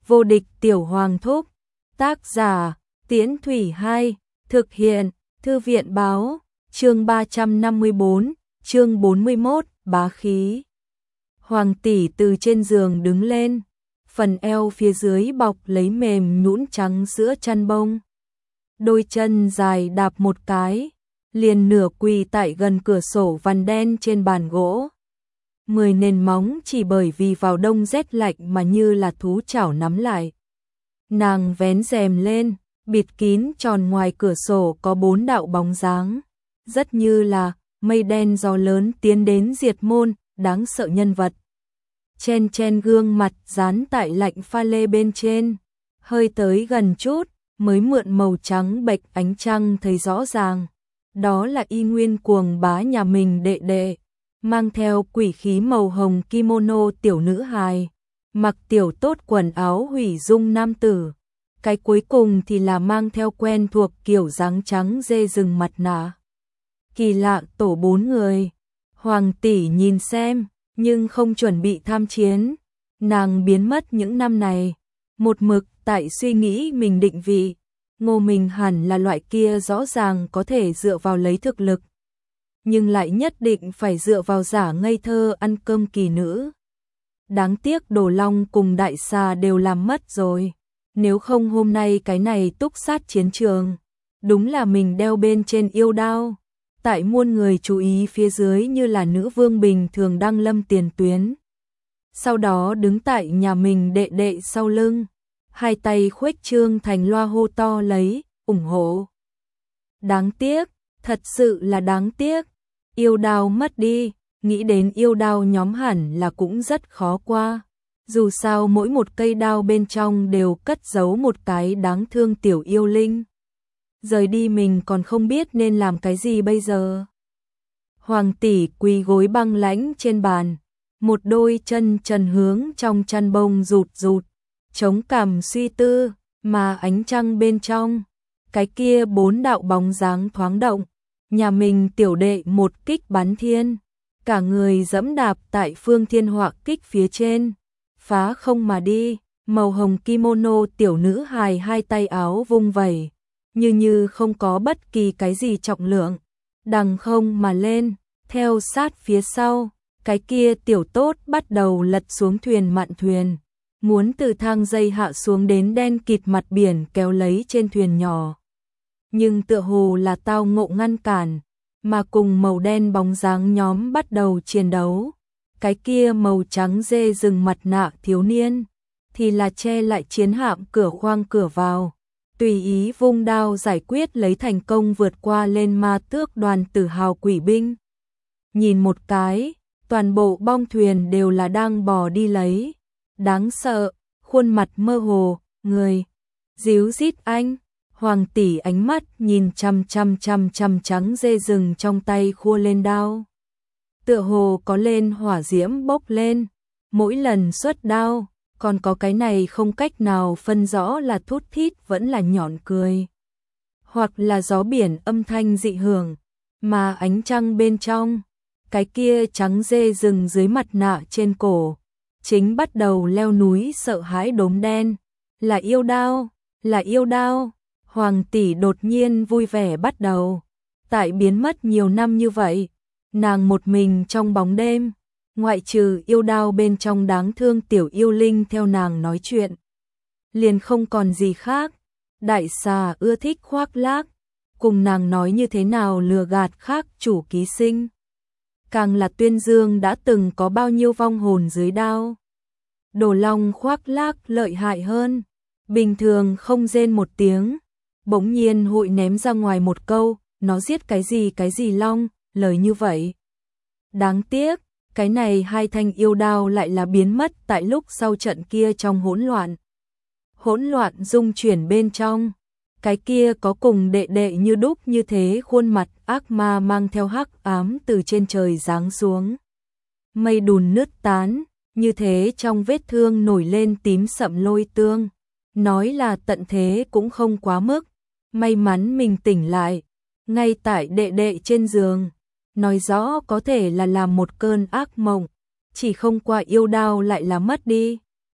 Vô địch tiểu hoàng thúc. Tác giả, Tiễn Thủy 2, thực hiện, Thư viện báo, chương 354, chương 41, bá khí. Hoàng tỷ từ trên giường đứng lên, phần eo phía dưới bọc lấy mềm nhũn trắng giữa chăn bông. Đôi chân dài đạp một cái, liền nửa quỳ tại gần cửa sổ vằn đen trên bàn gỗ. 10 nền móng chỉ bởi vì vào đông rét lạnh mà như là thú chảo nắm lại. Nàng vén rèm lên, bịt kín tròn ngoài cửa sổ có 4 đạo bóng dáng, rất như là mây đen gió lớn tiến đến diệt môn, đáng sợ nhân vật. Chen chen gương mặt dán tại lạnh pha lê bên trên, hơi tới gần chút mới mượn màu trắng bệch ánh trăng thấy rõ ràng. Đó là y nguyên cuồng bá nhà mình đệ đệ, mang theo quỷ khí màu hồng kimono tiểu nữ hài, mặc tiểu tốt quần áo hủy dung nam tử. Cái cuối cùng thì là mang theo quen thuộc kiểu dáng trắng dê rừng mặt nạ. Kỳ lạ tổ 4 người. Hoàng tỷ nhìn xem, nhưng không chuẩn bị tham chiến. Nàng biến mất những năm này, một mực tại suy nghĩ mình định vị. Ngô Minh hẳn là loại kia rõ ràng có thể dựa vào lấy thực lực, nhưng lại nhất định phải dựa vào giả ngây thơ ăn cơm kỳ nữ. Đáng tiếc Đồ Long cùng Đại Xà đều làm mất rồi. Nếu không hôm nay cái này túc sát chiến trường, đúng là mình đeo bên trên yêu đao, tại muôn người chú ý phía dưới như là nữ vương bình thường đăng lâm tiền tuyến. Sau đó đứng tại nhà mình đệ đệ sau lưng, hai tay khuếch trương thành loa hô to lấy, ủng hộ. Đáng tiếc, thật sự là đáng tiếc, yêu đao mất đi, nghĩ đến yêu đao nhóm hẳn là cũng rất khó qua. Dù sao mỗi một cây đao bên trong đều cất giấu một cái đáng thương tiểu yêu linh. Rời đi mình còn không biết nên làm cái gì bây giờ. Hoàng tỷ quỳ gối băng lãnh trên bàn, một đôi chân trần hướng trong chăn bông rụt rụt, chống cằm suy tư, mà ánh trăng bên trong, cái kia 4 đạo bóng dáng thoáng động, nhà mình tiểu đệ một kích bắn thiên, cả người dẫm đạp tại phương thiên họa kích phía trên, phá không mà đi, màu hồng kimono tiểu nữ hài hai tay áo vung vẩy, như không có bất kỳ cái gì trọng lượng, đằng không mà lên, theo sát phía sau, cái kia tiểu tốt bắt đầu lật xuống thuyền mạn thuyền, muốn từ thang dây hạ xuống đến đen kịt mặt biển kéo lấy trên thuyền nhỏ. Nhưng tựa hồ là tao ngộ ngăn cản, mà cùng màu đen bóng dáng nhóm bắt đầu chiến đấu. Cái kia màu trắng dê rừng mặt nạ thiếu niên, thì là che lại chiến hạm cửa khoang cửa vào, tùy ý vung đao giải quyết lấy thành công vượt qua lên ma tước đoàn tử hào quỷ binh. Nhìn một cái, toàn bộ bong thuyền đều là đang bò đi lấy. Đáng sợ, khuôn mặt mơ hồ, người díu dít anh. Hoàng tỷ ánh mắt nhìn chăm trắng dê rừng trong tay khua lên đao. Tựa hồ có lên hỏa diễm bốc lên, mỗi lần xuất đao, còn có cái này không cách nào phân rõ là thút thít vẫn là nhọn cười, hoặc là gió biển âm thanh dị hưởng, mà ánh trăng bên trong, cái kia trắng dê rừng dưới mặt nạ trên cổ, chính bắt đầu leo núi sợ hãi đốm đen, là yêu đao, là yêu đao. Hoàng tỷ đột nhiên vui vẻ bắt đầu, tại biến mất nhiều năm như vậy, nàng một mình trong bóng đêm, ngoại trừ yêu đao bên trong đáng thương tiểu yêu linh theo nàng nói chuyện, liền không còn gì khác. Đại xà ưa thích khoác lác, cùng nàng nói như thế nào lừa gạt khác chủ ký sinh. Càng là tuyên dương đã từng có bao nhiêu vong hồn dưới đao. Đồ Long khoác lác lợi hại hơn, bình thường không rên một tiếng, bỗng nhiên hội ném ra ngoài một câu, nó giết cái gì long, lời như vậy. Đáng tiếc, cái này hai thanh yêu đao lại là biến mất tại lúc sau trận kia trong hỗn loạn. Hỗn loạn dung chuyển bên trong, cái kia có cùng đệ đệ như đúc như thế khuôn mặt ác ma mang theo hắc ám từ trên trời giáng xuống. Mây đùn nứt tán, như thế trong vết thương nổi lên tím sậm lôi tương. Nói là tận thế cũng không quá mức, may mắn mình tỉnh lại, ngay tại đệ đệ trên giường, nói rõ có thể là làm một cơn ác mộng, chỉ không qua yêu đao lại là mất đi.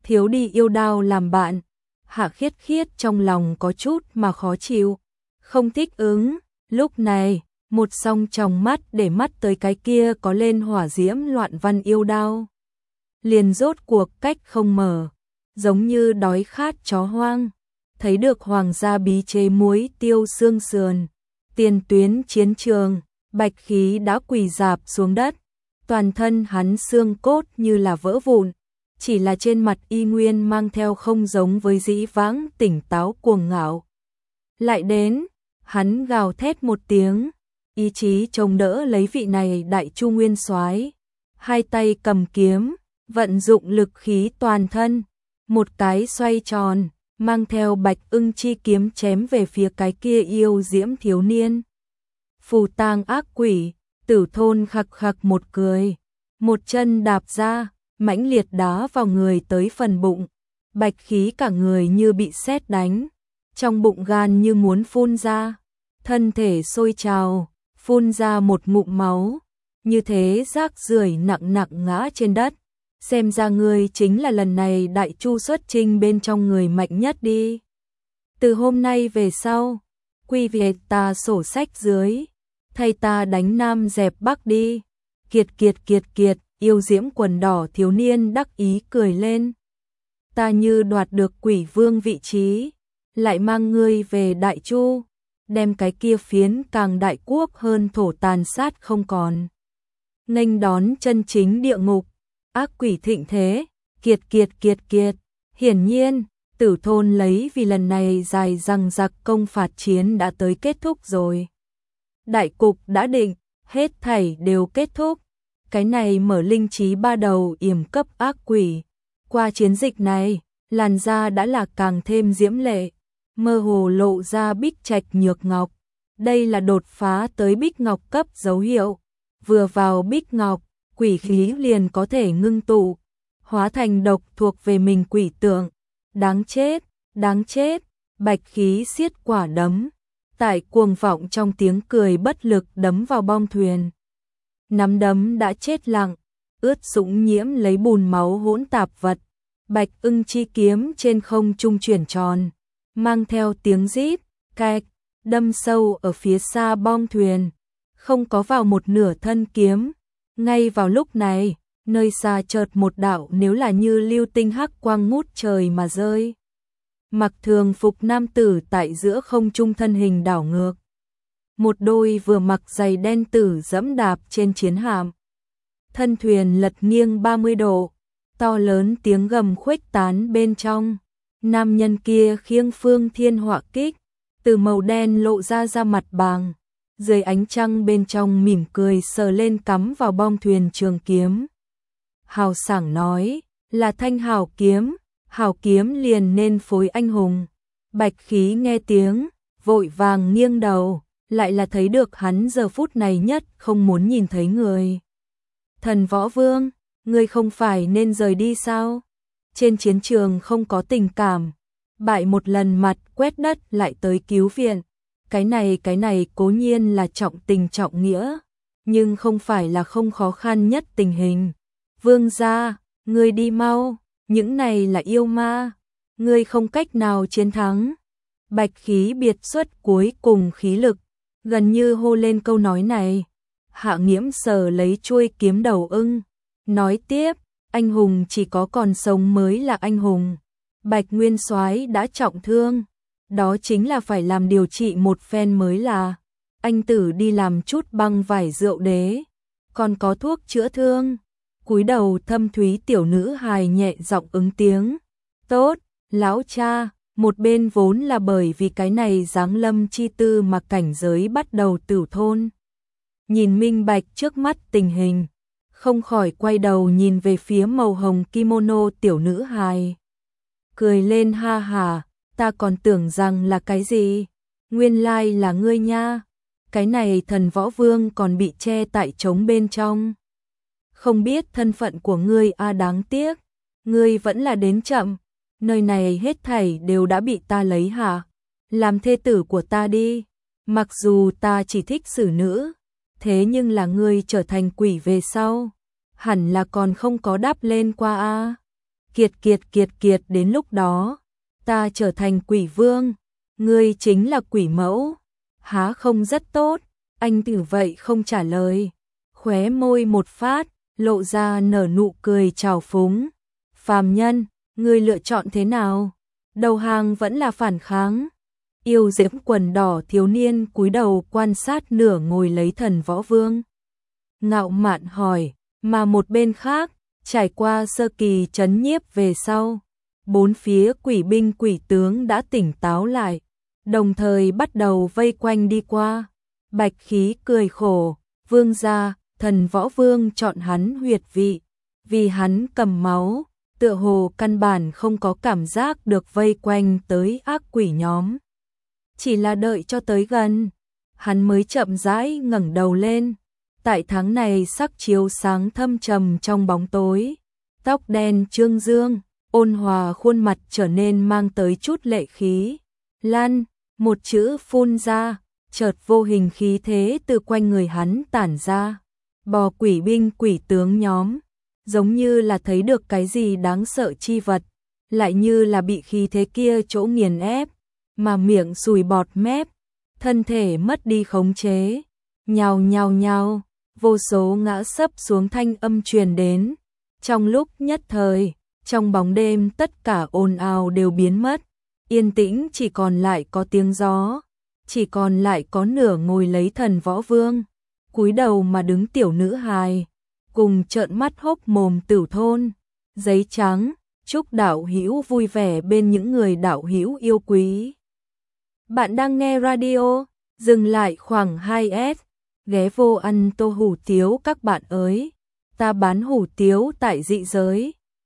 thiếu đi yêu đao làm bạn. Hạ Khiết Khiết trong lòng có chút mà khó chịu, không thích ứng. Lúc này, một song tròng mắt để mắt tới cái kia có lên hỏa diễm loạn văn yêu đao. Liền rốt cuộc cách không mở, giống như đói khát chó hoang. Thấy được hoàng gia bí chế muối tiêu xương sườn, tiền tuyến chiến trường, Bạch Khí đã quỳ rạp xuống đất. Toàn thân hắn xương cốt như là vỡ vụn, chỉ là trên mặt y nguyên mang theo không giống với dĩ vãng tỉnh táo cuồng ngạo. Lại đến, hắn gào thét một tiếng, ý chí chống đỡ lấy vị này đại chu nguyên soái, hai tay cầm kiếm, vận dụng lực khí toàn thân, một cái xoay tròn, mang theo Bạch Ưng chi kiếm chém về phía cái kia yêu diễm thiếu niên. Phù tang ác quỷ, Tử Thôn khặc khặc một cười, một chân đạp ra, mãnh liệt đá vào người tới phần bụng. Bạch Khí cả người như bị sét đánh, trong bụng gan như muốn phun ra, thân thể sôi trào, phun ra một ngụm máu, như thế rác rưởi nặng nặng ngã trên đất. Xem ra ngươi chính là lần này đại chu xuất chinh bên trong người mạnh nhất đi. Từ hôm nay về sau, quy về ta sổ sách dưới, thay ta đánh Nam dẹp Bắc đi. Kiệt kiệt kiệt kiệt, yêu diễm quần đỏ thiếu niên đắc ý cười lên. Ta như đoạt được quỷ vương vị trí, lại mang ngươi về đại chu, đem cái kia phiến càng đại quốc hơn thổ tàn sát không còn. Nghênh đón chân chính địa ngục, ác quỷ thịnh thế, kiệt kiệt kiệt kiệt. Hiển nhiên, Tử Thôn lấy vì lần này dài dằng dặc công phạt chiến đã tới kết thúc rồi. Đại cục đã định, hết thảy đều kết thúc. Cái này mở linh trí ba đầu yểm cấp ác quỷ. Qua chiến dịch này, làn da đã là càng thêm diễm lệ, mơ hồ lộ ra bích trạch nhược ngọc. Đây là đột phá tới bích ngọc cấp dấu hiệu. Vừa vào bích ngọc, quỷ khí liền có thể ngưng tụ, hóa thành độc thuộc về mình quỷ tượng. Đáng chết, đáng chết. Bạch Khí siết quả đấm, tại cuồng vọng trong tiếng cười bất lực đấm vào bong thuyền. Nắm đấm đã chết lặng, ướt sũng nhiễm lấy bùn máu hỗn tạp vật. Bạch Ưng chi kiếm trên không trung chuyển tròn, mang theo tiếng rít, cạch, đâm sâu ở phía xa bong thuyền, không có vào một nửa thân kiếm. Ngay vào lúc này, nơi xa chợt một đạo nếu là như lưu tinh hắc quang ngút trời mà rơi. Mặc thường phục nam tử tại giữa không trung thân hình đảo ngược. Một đôi vừa mặc giày đen tử dẫm đạp trên chiến hạm. Thân thuyền lật nghiêng 30 độ, to lớn tiếng gầm khuếch tán bên trong. Nam nhân kia khiêng phương thiên họa kích, từ màu đen lộ ra mặt bàng. Dưới ánh trăng bên trong mỉm cười sờ lên cắm vào bong thuyền trường kiếm. Hào sảng nói, là thanh hào kiếm liền nên phối anh hùng. Bạch Khí nghe tiếng, vội vàng nghiêng đầu, lại là thấy được hắn giờ phút này nhất không muốn nhìn thấy người. Thần Võ Vương, ngươi không phải nên rời đi sao? Trên chiến trường không có tình cảm, bại một lần mặt quét đất lại tới cứu viện. Cái này cố nhiên là trọng tình trọng nghĩa, nhưng không phải là không khó khăn nhất tình hình. Vương gia, ngươi đi mau, những này là yêu ma, ngươi không cách nào chiến thắng. Bạch Khí biệt xuất cuối cùng khí lực, gần như hô lên câu nói này. Hạ Nghiễm sờ lấy chuôi kiếm đầu ưng, nói tiếp, anh hùng chỉ có còn sống mới là anh hùng. Bạch Nguyên Soái đã trọng thương, đó chính là phải làm điều trị một phen mới là. Anh tử đi làm chút băng vải rượu đế, còn có thuốc chữa thương. Cúi đầu thâm thúy tiểu nữ hài nhẹ giọng ứng tiếng. Tốt, lão cha. Một bên vốn là bởi vì cái này giáng lâm chi tư mà cảnh giới bắt đầu Tử Thôn. Nhìn minh bạch trước mắt tình hình, không khỏi quay đầu nhìn về phía màu hồng kimono tiểu nữ hài. Cười lên ha hà, ta còn tưởng rằng là cái gì, nguyên lai là ngươi nha. Cái này Thần Võ Vương còn bị che tại trống bên trong. Không biết thân phận của ngươi đáng tiếc, ngươi vẫn là đến chậm. Nơi này hết thảy đều đã bị ta lấy hả? Làm thê tử của ta đi. Mặc dù ta chỉ thích xử nữ, thế nhưng là ngươi trở thành quỷ về sau, hẳn là còn không có đáp lên qua a. kiệt đến lúc đó, ta trở thành quỷ vương, ngươi chính là quỷ mẫu, há không rất tốt, anh Tử vậy không trả lời, khóe môi một phát, lộ ra nở nụ cười trào phúng. Phàm nhân, ngươi lựa chọn thế nào? Đầu hàng vẫn là phản kháng? Yêu diễm quần đỏ thiếu niên cúi đầu quan sát nửa ngồi lấy Thần Võ Vương. Ngạo mạn hỏi, mà một bên khác, trải qua sơ kỳ trấn nhiếp về sau, bốn phía quỷ binh quỷ tướng đã tỉnh táo lại, đồng thời bắt đầu vây quanh đi qua. Bạch Khí cười khổ, vương gia, Thần Võ Vương chọn hắn huyệt vị, vì hắn cầm máu, tựa hồ căn bản không có cảm giác được vây quanh tới ác quỷ nhóm. Chỉ là đợi cho tới gần, hắn mới chậm rãi ngẩng đầu lên. Tại tháng này sắc chiếu sáng thâm trầm trong bóng tối, tóc đen trương dương, ôn hòa khuôn mặt trở nên mang tới chút lệ khí. Lan, một chữ phun ra, chợt vô hình khí thế từ quanh người hắn tản ra. Bò quỷ binh quỷ tướng nhóm, giống như là thấy được cái gì đáng sợ chi vật, lại như là bị khí thế kia chỗ nghiền ép, mà miệng sùi bọt mép, thân thể mất đi khống chế. Nhào nhào nhào, vô số ngã sấp xuống thanh âm truyền đến. Trong lúc nhất thời, trong bóng đêm tất cả ồn ào đều biến mất, yên tĩnh chỉ còn lại có tiếng gió, chỉ còn lại có nửa ngồi lấy Thần Võ Vương, cúi đầu mà đứng tiểu nữ hài, cùng trợn mắt hốc mồm Tửu Thôn. Giấy trắng, chúc đạo hữu vui vẻ bên những người đạo hữu yêu quý. Bạn đang nghe radio, dừng lại khoảng 2S, ghé vô ăn tô hủ tiếu các bạn ơi. Ta bán hủ tiếu tại dị giới,